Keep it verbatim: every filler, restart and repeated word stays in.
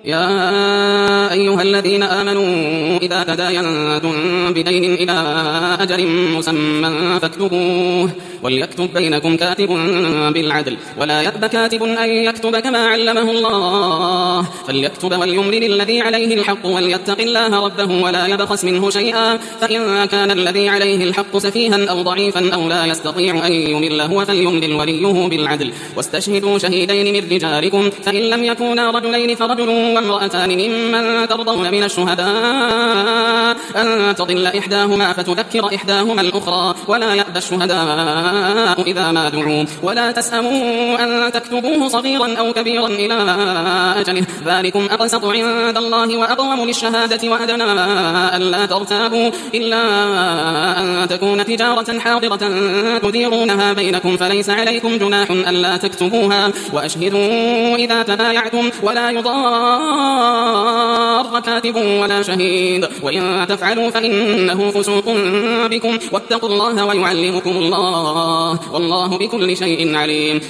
يا أيها الذين آمنوا إذا تداينتم بدين إلى أجل مسمى فاكتبوه وليكتب بينكم كاتب بالعدل ولا يأب كاتب أن يكتب كما علمه الله فليكتب وليملل الذي عليه الحق وليتق الله ربه ولا يبخس منه شيئا فإن كان الذي عليه الحق سفيها أو ضعيفا أو لا يستطيع أن يمل هو فليملل وليه بالعدل واستشهدوا شهيدين من رجالكم فإن لم يكونا رجلين فرجل وامرأتان ممن ترضون من الشهداء أن تضل إحداهما فتذكر إحداهما الأخرى ولا يأبى الشهداء إذا ما دعوا ولا تسأموا أن تكتبوه صغيرا أو كبيرا إلى أجله ذلكم أقسط عند الله وأقوم للشهادة وأدنى ألا ترتابوا إلا أن تكون تجارة حاضرة تديرونها بينكم فليس عليكم جناح ألا تكتبوها وأشهدوا إذا تبايعتم ولا يضار كاتب ولا شهيد وإن تفعلوا فإنه فسوق بكم واتقوا الله ويعلمكم الله والله بكل شيء عليم.